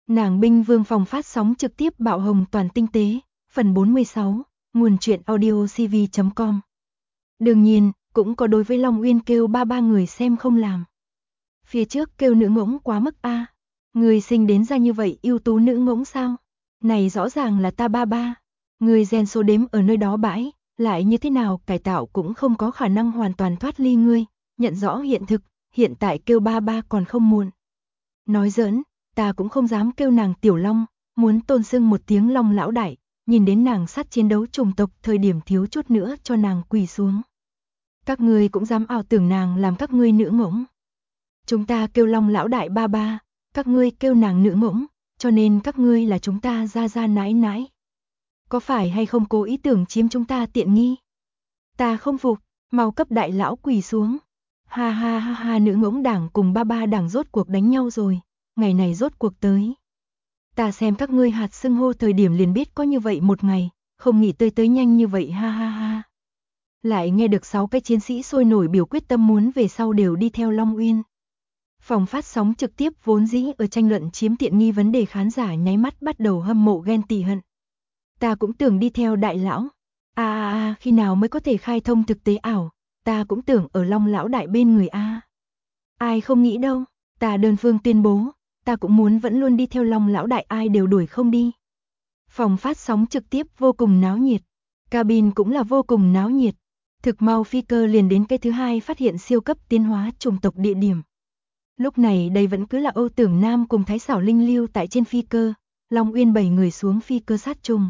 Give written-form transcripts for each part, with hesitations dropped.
Nàng binh vương phòng phát sóng trực tiếp bạo hồng toàn tinh tế, phần 46, nguồn truyện audio cv.com. Đương nhiên, cũng có đối với Long Uyên kêu ba người xem không làm. Phía trước kêu nữ ngỗng quá mức a. Người sinh đến ra như vậy ưu tú nữ ngỗng sao? Này rõ ràng là ta ba. Người gen số đếm ở nơi đó bãi, lại như thế nào cải tạo cũng không có khả năng hoàn toàn thoát ly ngươi, nhận rõ hiện thực, hiện tại kêu ba còn không muộn. Nói giỡn, ta cũng không dám kêu nàng tiểu long, muốn tôn xưng một tiếng long lão đại, nhìn đến nàng sát chiến đấu chủng tộc thời điểm thiếu chút nữa cho nàng quỳ xuống. Các ngươi cũng dám ảo tưởng nàng làm các ngươi nữ ngỗng. Chúng ta kêu long lão đại ba, các ngươi kêu nàng nữ ngỗng, cho nên các ngươi là chúng ta ra nãi nãi. Có phải hay không cố ý tưởng chiếm chúng ta tiện nghi? Ta không phục, mau cấp đại lão quỳ xuống. Ha, nữ ngỗng đảng cùng ba đảng rốt cuộc đánh nhau rồi, ngày này rốt cuộc tới. Ta xem các ngươi hạt xưng hô thời điểm liền biết có như vậy một ngày, không nghĩ tới nhanh như vậy ha. Lại nghe được 6 cái chiến sĩ sôi nổi biểu quyết tâm muốn về sau đều đi theo Long Uyên. Phòng phát sóng trực tiếp vốn dĩ ở tranh luận chiếm tiện nghi vấn đề khán giả nháy mắt bắt đầu hâm mộ ghen tị hận. Ta cũng tưởng đi theo đại lão. Khi nào mới có thể khai thông thực tế ảo, ta cũng tưởng ở Long lão đại bên người a. Ai không nghĩ đâu, ta đơn phương tuyên bố, ta cũng muốn vẫn luôn đi theo Long lão đại, ai đều đuổi không đi. Phòng phát sóng trực tiếp vô cùng náo nhiệt, cabin cũng là vô cùng náo nhiệt. Thực mau phi cơ liền đến cái thứ hai phát hiện siêu cấp tiến hóa chủng tộc địa điểm. Lúc này đây vẫn cứ là Âu Tưởng Nam cùng Thái Xảo Linh lưu tại trên phi cơ, Long Uyên 7 người xuống phi cơ sát trùng.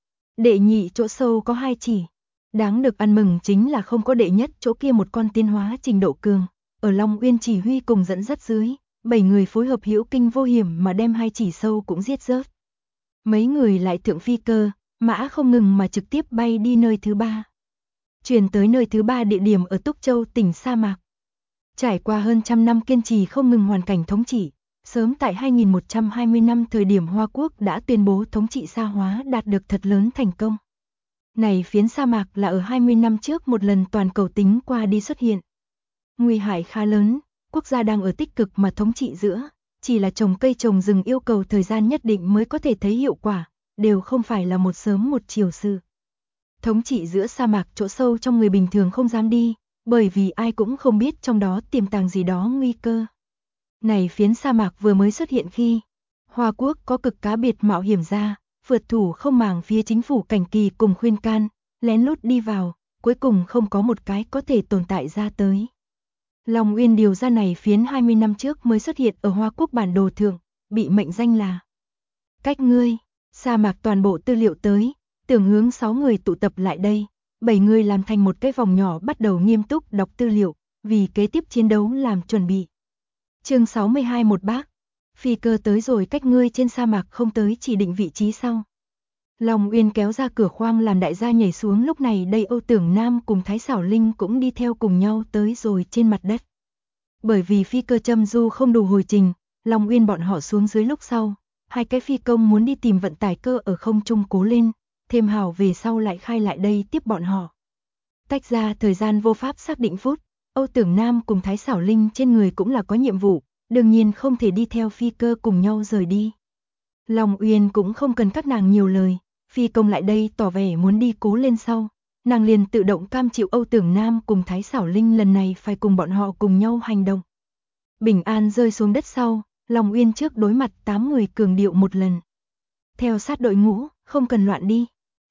Đệ nhị chỗ sâu có 2 chỉ. Đáng được ăn mừng chính là không có đệ nhất chỗ kia một con tiến hóa trình độ cường. Ở Long Uyên chỉ huy cùng dẫn dắt dưới, 7 người phối hợp hữu kinh vô hiểm mà đem 2 chỉ sâu cũng giết rớt. Mấy người lại thượng phi cơ, mã không ngừng mà trực tiếp bay đi nơi thứ 3. Chuyển tới nơi thứ 3 địa điểm ở Túc Châu tỉnh sa mạc. Trải qua hơn trăm năm kiên trì không ngừng hoàn cảnh thống trị, sớm tại 2120 năm thời điểm Hoa Quốc đã tuyên bố thống trị sa hóa đạt được thật lớn thành công. Này phiến sa mạc là ở 20 năm trước một lần toàn cầu tính qua đi xuất hiện. Nguy hại khá lớn, quốc gia đang ở tích cực mà thống trị giữa, chỉ là trồng cây trồng rừng yêu cầu thời gian nhất định mới có thể thấy hiệu quả, đều không phải là một sớm một chiều sự. Thống trị giữa sa mạc chỗ sâu trong người bình thường không dám đi, bởi vì ai cũng không biết trong đó tiềm tàng gì đó nguy cơ. Này phiến sa mạc vừa mới xuất hiện khi, Hoa Quốc có cực cá biệt mạo hiểm ra, vượt thủ không màng phía chính phủ cảnh kỳ cùng khuyên can, lén lút đi vào, cuối cùng không có một cái có thể tồn tại ra tới. Long Uyên điều ra này phiến 20 năm trước mới xuất hiện ở Hoa Quốc bản đồ thượng, bị mệnh danh là Cách ngươi, sa mạc toàn bộ tư liệu tới, tưởng hướng 6 người tụ tập lại đây, 7 người làm thành một cái vòng nhỏ bắt đầu nghiêm túc đọc tư liệu, vì kế tiếp chiến đấu làm chuẩn bị. Chương 62 một bác, phi cơ tới rồi cách ngươi trên sa mạc không tới chỉ định vị trí sau. Long Uyên kéo ra cửa khoang làm đại gia nhảy xuống, lúc này đây Âu Tưởng Nam cùng Thái Xảo Linh cũng đi theo cùng nhau tới rồi trên mặt đất. Bởi vì phi cơ châm du không đủ hồi trình, Long Uyên bọn họ xuống dưới lúc sau, 2 cái phi công muốn đi tìm vận tải cơ ở không trung cố lên, thêm hào về sau lại khai lại đây tiếp bọn họ. Tách ra thời gian vô pháp xác định phút, Âu Tưởng Nam cùng Thái Xảo Linh trên người cũng là có nhiệm vụ, đương nhiên không thể đi theo phi cơ cùng nhau rời đi. Long Uyên cũng không cần các nàng nhiều lời, phi công lại đây tỏ vẻ muốn đi cố lên sau, nàng liền tự động cam chịu Âu Tưởng Nam cùng Thái Xảo Linh lần này phải cùng bọn họ cùng nhau hành động. Bình an rơi xuống đất sau, Long Uyên trước đối mặt 8 người cường điệu một lần. Theo sát đội ngũ, không cần loạn đi.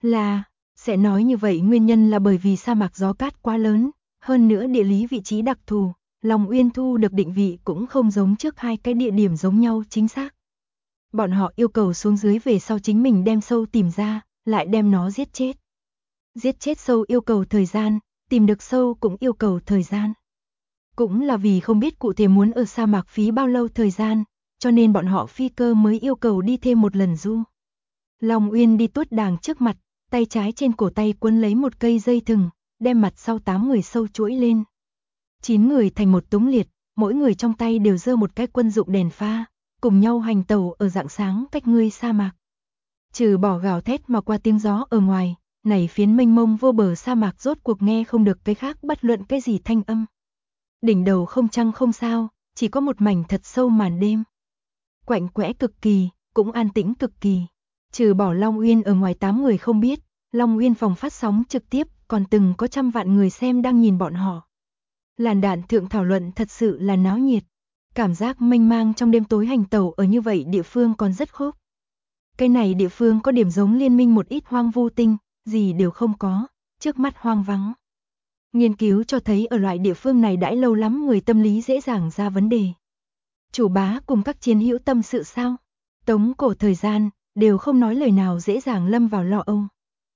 Sẽ nói như vậy nguyên nhân là bởi vì sa mạc gió cát quá lớn, hơn nữa địa lý vị trí đặc thù, Long Uyên thu được định vị cũng không giống trước 2 cái địa điểm giống nhau chính xác. Bọn họ yêu cầu xuống dưới về sau chính mình đem sâu tìm ra, lại đem nó giết chết. Giết chết sâu yêu cầu thời gian, tìm được sâu cũng yêu cầu thời gian. Cũng là vì không biết cụ thể muốn ở sa mạc phí bao lâu thời gian, cho nên bọn họ phi cơ mới yêu cầu đi thêm một lần du. Long Uyên đi tuốt đàng trước mặt, tay trái trên cổ tay quấn lấy một cây dây thừng, đem mặt sau 8 người sâu chuỗi lên. 9 người thành một túng liệt, mỗi người trong tay đều giơ một cái quân dụng đèn pha, cùng nhau hành tàu ở rạng sáng cách ngươi sa mạc. Trừ bỏ gào thét mà qua tiếng gió ở ngoài, này phiến mênh mông vô bờ sa mạc rốt cuộc nghe không được cái khác bất luận cái gì thanh âm. Đỉnh đầu không trăng không sao, chỉ có một mảnh thật sâu màn đêm. Quạnh quẽ cực kỳ, cũng an tĩnh cực kỳ. Trừ bỏ Long Uyên ở ngoài 8 người không biết, Long Uyên phòng phát sóng trực tiếp còn từng có trăm vạn người xem đang nhìn bọn họ. Làn đạn thượng thảo luận thật sự là náo nhiệt. Cảm giác mênh mang trong đêm tối hành tẩu ở như vậy địa phương còn rất khốc. Cái này địa phương có điểm giống liên minh một ít hoang vu tinh, gì đều không có, trước mắt hoang vắng. Nghiên cứu cho thấy ở loại địa phương này đãi lâu lắm người tâm lý dễ dàng ra vấn đề. Chủ bá cùng các chiến hữu tâm sự sao? Tống cổ thời gian, đều không nói lời nào dễ dàng lâm vào lo âu.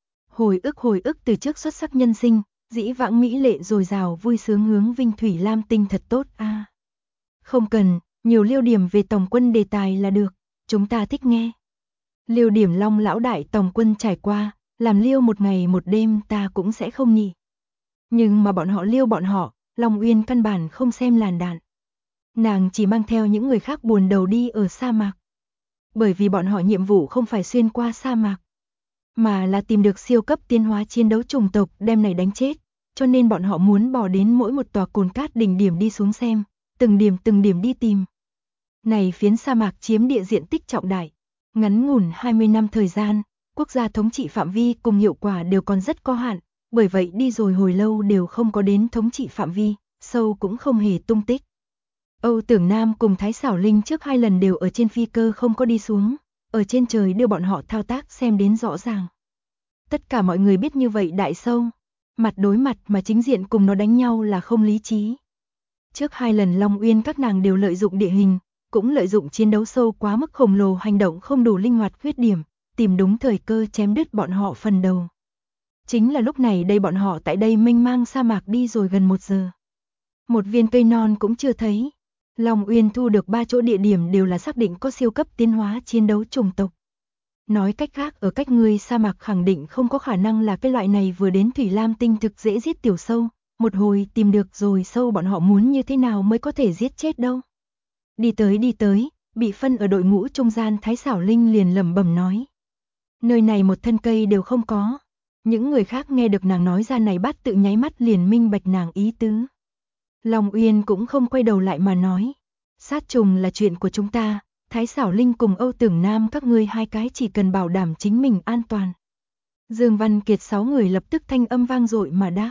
Hồi ức từ trước xuất sắc nhân sinh, dĩ vãng mỹ lệ dồi dào vui sướng hướng Vinh Thủy Lam Tinh thật tốt a. Không cần, nhiều liêu điểm về Tòng Quân đề tài là được, chúng ta thích nghe. Liêu điểm Long lão đại Tòng Quân trải qua, làm liêu một ngày một đêm ta cũng sẽ không nhỉ. Nhưng mà bọn họ, Long Uyên căn bản không xem làn đạn. Nàng chỉ mang theo những người khác buồn đầu đi ở sa mạc. Bởi vì bọn họ nhiệm vụ không phải xuyên qua sa mạc, mà là tìm được siêu cấp tiến hóa chiến đấu chủng tộc đem này đánh chết, cho nên bọn họ muốn bỏ đến mỗi một tòa cồn cát đỉnh điểm đi xuống xem, từng điểm đi tìm. Này phiến sa mạc chiếm địa diện tích trọng đại, ngắn ngủn 20 năm thời gian, quốc gia thống trị phạm vi cùng hiệu quả đều còn rất có hạn, bởi vậy đi rồi hồi lâu đều không có đến thống trị phạm vi, sâu cũng không hề tung tích. Âu Tưởng Nam cùng Thái Xảo Linh trước 2 lần đều ở trên phi cơ không có đi xuống, ở trên trời đưa bọn họ thao tác xem đến rõ ràng. Tất cả mọi người biết như vậy đại sâu, mặt đối mặt mà chính diện cùng nó đánh nhau là không lý trí. Trước 2 lần Long Uyên các nàng đều lợi dụng địa hình, cũng lợi dụng chiến đấu sâu quá mức khổng lồ hành động không đủ linh hoạt khuyết điểm, tìm đúng thời cơ chém đứt bọn họ phần đầu. Chính là lúc này đây bọn họ tại đây mênh mang sa mạc đi rồi gần 1 giờ. Một viên cây non cũng chưa thấy. Long Uyên thu được 3 chỗ địa điểm đều là xác định có siêu cấp tiến hóa chiến đấu chủng tộc. Nói cách khác ở cách người sa mạc khẳng định không có khả năng là cái loại này vừa đến Thủy Lam Tinh thực dễ giết tiểu sâu, một hồi tìm được rồi sâu bọn họ muốn như thế nào mới có thể giết chết đâu. Đi tới, bị phân ở đội ngũ trung gian Thái Xảo Linh liền lẩm bẩm nói. Nơi này một thân cây đều không có. Những người khác nghe được nàng nói ra này bắt tự nháy mắt liền minh bạch nàng ý tứ. Long Uyên cũng không quay đầu lại mà nói. Sát trùng là chuyện của chúng ta, Thái Xảo Linh cùng Âu Tưởng Nam các ngươi 2 cái chỉ cần bảo đảm chính mình an toàn. Dương Văn Kiệt 6 người lập tức thanh âm vang dội mà đáp.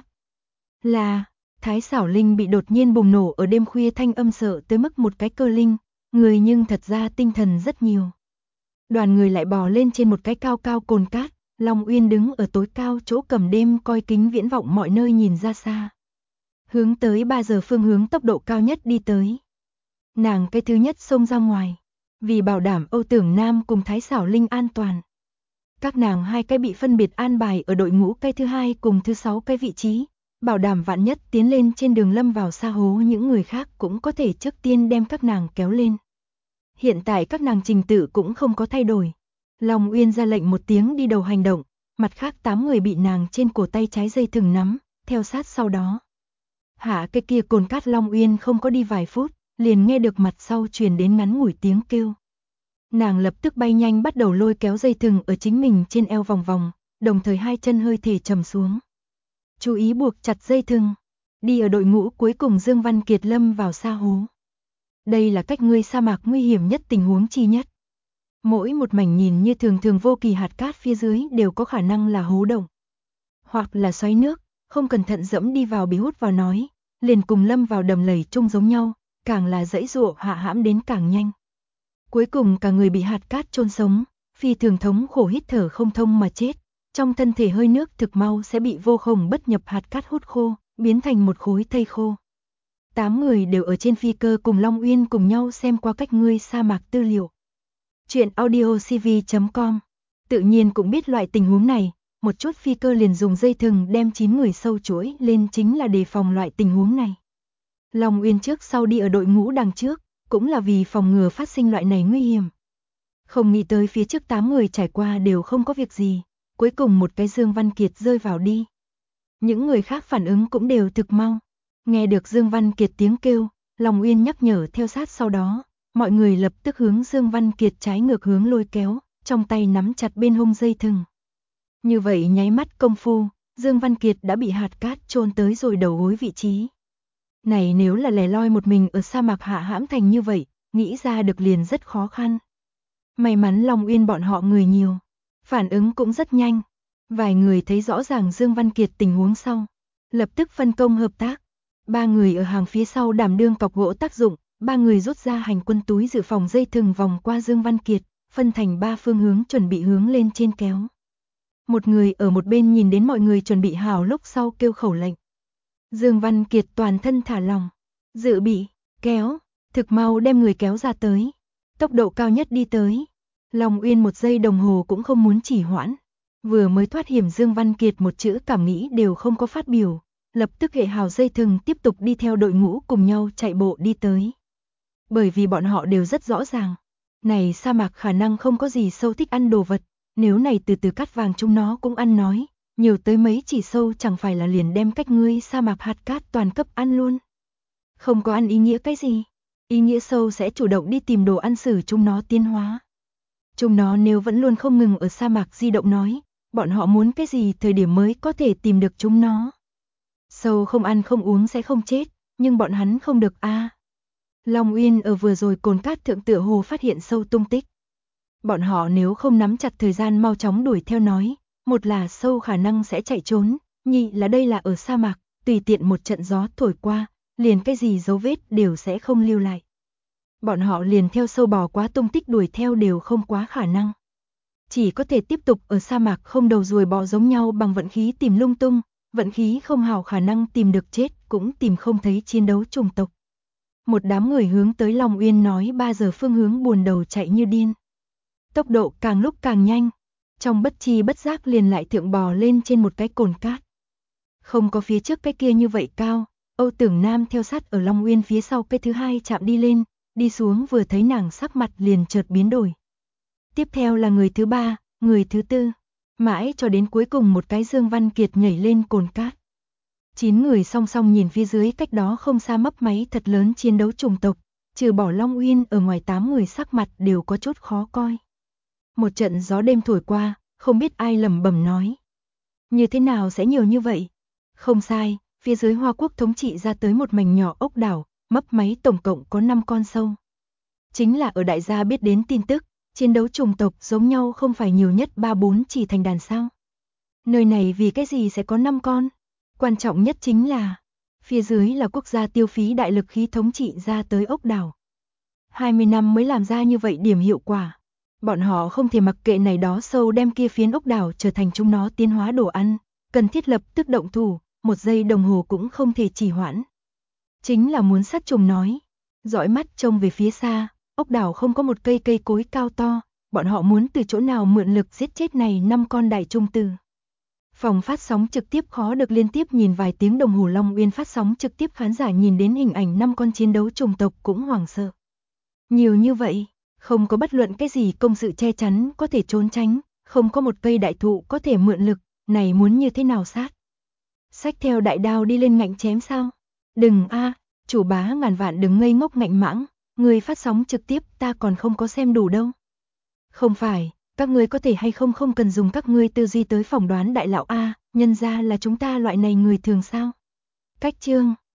Là, Thái Xảo Linh bị đột nhiên bùng nổ ở đêm khuya thanh âm sợ tới mức một cái cơ linh, người nhưng thật ra tinh thần rất nhiều. Đoàn người lại bò lên trên một cái cao cao cồn cát, Long Uyên đứng ở tối cao chỗ cầm đêm coi kính viễn vọng mọi nơi nhìn ra xa. Hướng tới 3 giờ phương hướng tốc độ cao nhất đi tới. Nàng cái thứ nhất xông ra ngoài, vì bảo đảm Âu Tưởng Nam cùng Thái Xảo Linh an toàn. Các nàng 2 cái bị phân biệt an bài ở đội ngũ cái thứ 2 cùng thứ 6 cái vị trí, bảo đảm vạn nhất tiến lên trên đường lâm vào sa hố những người khác cũng có thể trước tiên đem các nàng kéo lên. Hiện tại các nàng trình tự cũng không có thay đổi. Long Uyên ra lệnh một tiếng đi đầu hành động, mặt khác 8 người bị nàng trên cổ tay trái dây thừng nắm, theo sát sau đó. Hạ cái kia cồn cát Long Uyên không có đi vài phút, liền nghe được mặt sau truyền đến ngắn ngủi tiếng kêu. Nàng lập tức bay nhanh bắt đầu lôi kéo dây thừng ở chính mình trên eo vòng vòng, đồng thời 2 chân hơi thể trầm xuống. Chú ý buộc chặt dây thừng, đi ở đội ngũ cuối cùng Dương Văn Kiệt lâm vào sa hố. Đây là cách ngươi sa mạc nguy hiểm nhất tình huống chi nhất. Mỗi một mảnh nhìn như thường thường vô kỳ hạt cát phía dưới đều có khả năng là hố động, hoặc là xoáy nước, không cẩn thận dẫm đi vào bị hút vào nói, liền cùng lâm vào đầm lầy chung giống nhau, càng là dãy dụa hạ hãm đến càng nhanh. Cuối cùng cả người bị hạt cát chôn sống, phi thường thống khổ hít thở không thông mà chết, trong thân thể hơi nước thực mau sẽ bị vô khổng bất nhập hạt cát hút khô, biến thành một khối thây khô. 8 người đều ở trên phi cơ cùng Long Uyên cùng nhau xem qua cách ngươi sa mạc tư liệu. Chuyện audiocv.com. Tự nhiên cũng biết loại tình huống này, một chút phi cơ liền dùng dây thừng đem 9 người sâu chuỗi lên chính là đề phòng loại tình huống này. Long Uyên trước sau đi ở đội ngũ đằng trước, cũng là vì phòng ngừa phát sinh loại này nguy hiểm. Không nghĩ tới phía trước 8 người trải qua đều không có việc gì, cuối cùng một cái Dương Văn Kiệt rơi vào đi. Những người khác phản ứng cũng đều thực mau. Nghe được Dương Văn Kiệt tiếng kêu, Long Uyên nhắc nhở theo sát sau đó, mọi người lập tức hướng Dương Văn Kiệt trái ngược hướng lôi kéo, trong tay nắm chặt bên hông dây thừng. Như vậy nháy mắt công phu, Dương Văn Kiệt đã bị hạt cát chôn tới rồi đầu gối vị trí. Này nếu là lẻ loi một mình ở sa mạc hạ hãm thành như vậy, nghĩ ra được liền rất khó khăn. May mắn Long Uyên bọn họ người nhiều, phản ứng cũng rất nhanh. Vài người thấy rõ ràng Dương Văn Kiệt tình huống sau, lập tức phân công hợp tác. 3 người ở hàng phía sau đảm đương cọc gỗ tác dụng, 3 người rút ra hành quân túi dự phòng dây thừng vòng qua Dương Văn Kiệt, phân thành 3 phương hướng chuẩn bị hướng lên trên kéo. Một người ở một bên nhìn đến mọi người chuẩn bị hào lúc sau kêu khẩu lệnh. Dương Văn Kiệt toàn thân thả lỏng, dự bị, kéo, thực mau đem người kéo ra tới, tốc độ cao nhất đi tới. Long Uyên 1 giây đồng hồ cũng không muốn trì hoãn. Vừa mới thoát hiểm Dương Văn Kiệt một chữ cảm nghĩ đều không có phát biểu, lập tức hệ hào dây thừng tiếp tục đi theo đội ngũ cùng nhau chạy bộ đi tới. Bởi vì bọn họ đều rất rõ ràng, này sa mạc khả năng không có gì sâu thích ăn đồ vật, nếu này từ từ cát vàng chúng nó cũng ăn nói, nhiều tới mấy chỉ sâu chẳng phải là liền đem cách ngươi sa mạc hạt cát toàn cấp ăn luôn. Không có ăn ý nghĩa cái gì, ý nghĩa sâu sẽ chủ động đi tìm đồ ăn xử chúng nó tiến hóa. Chúng nó nếu vẫn luôn không ngừng ở sa mạc di động nói, bọn họ muốn cái gì thời điểm mới có thể tìm được chúng nó. Sâu không ăn không uống sẽ không chết, nhưng bọn hắn không được a. Long Uyên ở vừa rồi cồn cát thượng tựa hồ phát hiện sâu tung tích. Bọn họ nếu không nắm chặt thời gian mau chóng đuổi theo nói, một là sâu khả năng sẽ chạy trốn, nhị là đây là ở sa mạc, tùy tiện một trận gió thổi qua, liền cái gì dấu vết đều sẽ không lưu lại. Bọn họ liền theo sâu bò quá tung tích đuổi theo đều không quá khả năng. Chỉ có thể tiếp tục ở sa mạc không đầu ruồi bò giống nhau bằng vận khí tìm lung tung, vận khí không hào khả năng tìm được chết cũng tìm không thấy chiến đấu chủng tộc. Một đám người hướng tới Long Uyên nói 3 giờ phương hướng buồn đầu chạy như điên. Tốc độ càng lúc càng nhanh, trong bất chi bất giác liền lại thượng bò lên trên một cái cồn cát. Không có phía trước cái kia như vậy cao, Âu Tưởng Nam theo sát ở Long Uyên phía sau cái thứ hai chạm đi lên, đi xuống vừa thấy nàng sắc mặt liền chợt biến đổi. Tiếp theo là người thứ 3, người thứ 4, mãi cho đến cuối cùng một cái Dương Văn Kiệt nhảy lên cồn cát. 9 người song song nhìn phía dưới cách đó không xa mấp máy thật lớn chiến đấu chủng tộc, trừ bỏ Long Uyên ở ngoài 8 người sắc mặt đều có chút khó coi. Một trận gió đêm thổi qua, không biết ai lẩm bẩm nói. Như thế nào sẽ nhiều như vậy? Không sai, phía dưới Hoa Quốc thống trị ra tới một mảnh nhỏ ốc đảo, mấp máy tổng cộng có 5 con sâu. Chính là ở đại gia biết đến tin tức, chiến đấu chủng tộc giống nhau không phải nhiều nhất 3-4 chỉ thành đàn sao. Nơi này vì cái gì sẽ có 5 con? Quan trọng nhất chính là, phía dưới là quốc gia tiêu phí đại lực khí thống trị ra tới ốc đảo. 20 năm mới làm ra như vậy điểm hiệu quả. Bọn họ không thể mặc kệ này đó sâu đem kia phiến ốc đảo trở thành chúng nó tiến hóa đồ ăn, cần thiết lập tức động thủ, 1 giây đồng hồ cũng không thể trì hoãn. Chính là muốn sát trùng nói, dõi mắt trông về phía xa, ốc đảo không có một cây cây cối cao to, bọn họ muốn từ chỗ nào mượn lực giết chết này 5 con đại trung tử. Phòng phát sóng trực tiếp khó được liên tiếp nhìn vài tiếng đồng hồ Long Uyên phát sóng trực tiếp khán giả nhìn đến hình ảnh 5 con chiến đấu chủng tộc cũng hoảng sợ. Nhiều như vậy, không có bất luận cái gì công sự che chắn có thể trốn tránh, không có một cây đại thụ có thể mượn lực, này muốn như thế nào sát? Xách theo đại đao đi lên ngạnh chém sao? Đừng a, chủ bá ngàn vạn đừng ngây ngốc ngạnh mãng, người phát sóng trực tiếp ta còn không có xem đủ đâu. Không phải, các ngươi có thể hay không không cần dùng các ngươi tư duy tới phỏng đoán đại lão a, nhân ra là chúng ta loại này người thường sao? Cách chương